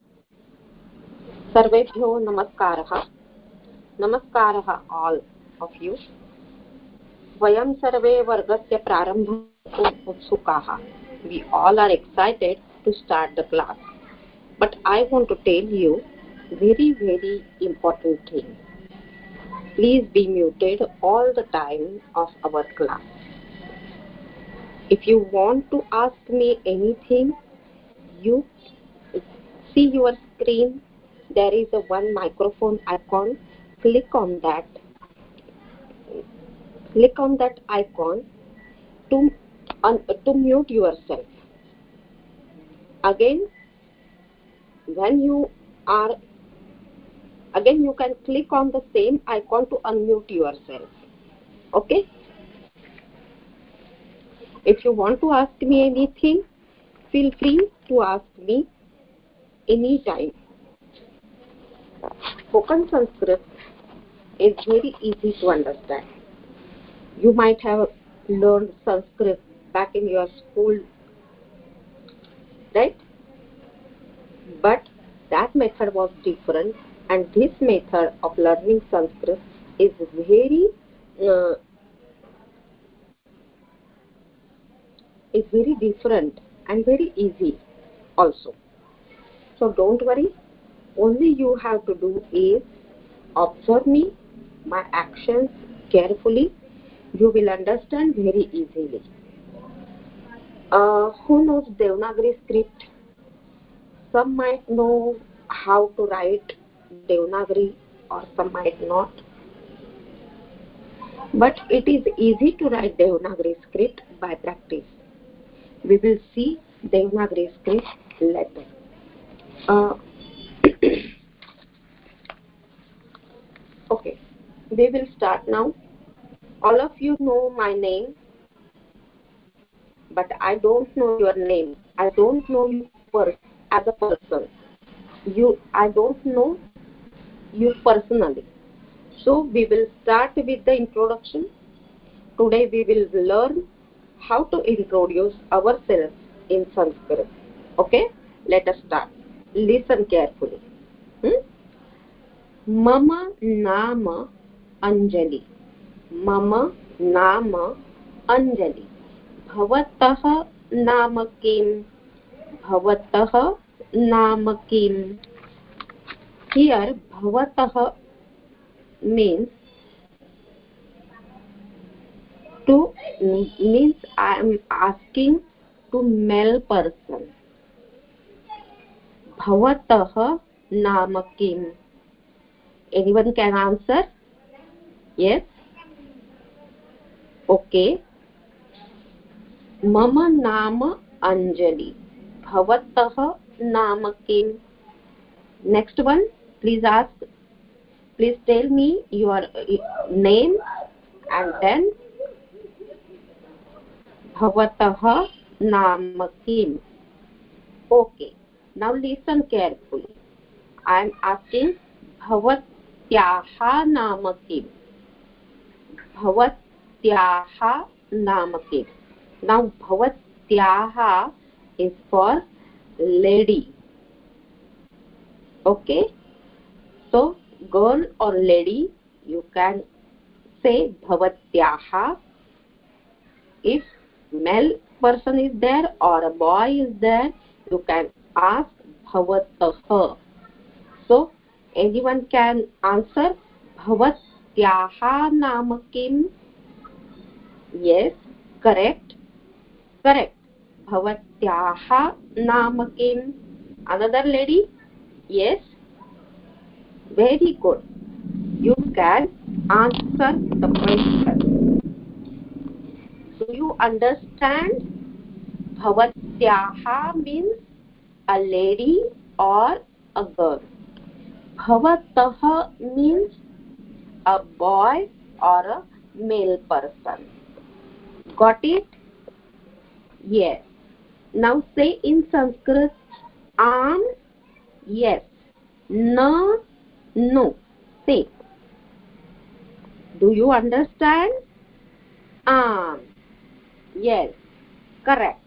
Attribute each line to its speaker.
Speaker 1: सर्वेभ्यो नमस्कारः. नमस्कारः all of you. वयं सर्वे वर्गस्य प्रारम्भम् उत्सुकाः. We all are excited to start the class. But I want to tell you very important thing. Please be muted all the time of our class. If you want to ask me anything, you see your screen. There is a one microphone icon. Click on that icon to mute yourself. Again, you can click on the same icon to unmute yourself. Okay? If you want to ask me anything, feel free to ask me anytime. Spoken Sanskrit is very easy to understand. You might have learned Sanskrit back in your school, right? But that method was different, and this method of learning Sanskrit is uh, very different and very easy also. So don't worry. Only you have to do is observe me, my actions carefully. You will understand very easily. Who knows Devanagari script? Some might know how to write Devanagari or some might not. But it is easy to write Devanagari script by practice. We will see Devanagari script later. Okay, we will start now. All of you know my name, but I don't know your name. I don't know you as a person. I don't know you personally. So we will start with the introduction. Today we will learn how to introduce ourselves in Sanskrit. Okay, let us start. Listen carefully. Mama nama Anjali. Mama nama Anjali. भवतः नाम किम? भवतः नाम किम? Here bhavatah means I am asking to male person. Bhavatah naam kim? Anyone can answer? Yes? Okay. Mama naam Anjali. Bhavatah naam kim? Next one, please ask. Please tell me your name and then Bhavatah naam kim? Okay. Now listen carefully. I am asking Bhavatyaha naam kim? Bhavatyaha naam kim? Now Bhavatyaha is for lady. Okay? So girl or lady, you can say Bhavatyaha. If male person is there or a boy is there, you can ask Bhavatah. So anyone can answer Bhavatyaha naam kim? Yes, correct. Bhavatyaha naam kim? Another lady? Yes, very good. You can answer the question. Do you understand? Bhavatyaha means a lady or a girl. Bhavatah means a boy or a male person. Got it? Yes. Now say in Sanskrit, am, yes, na, no. Say. Do you understand? Am. Yes. Correct.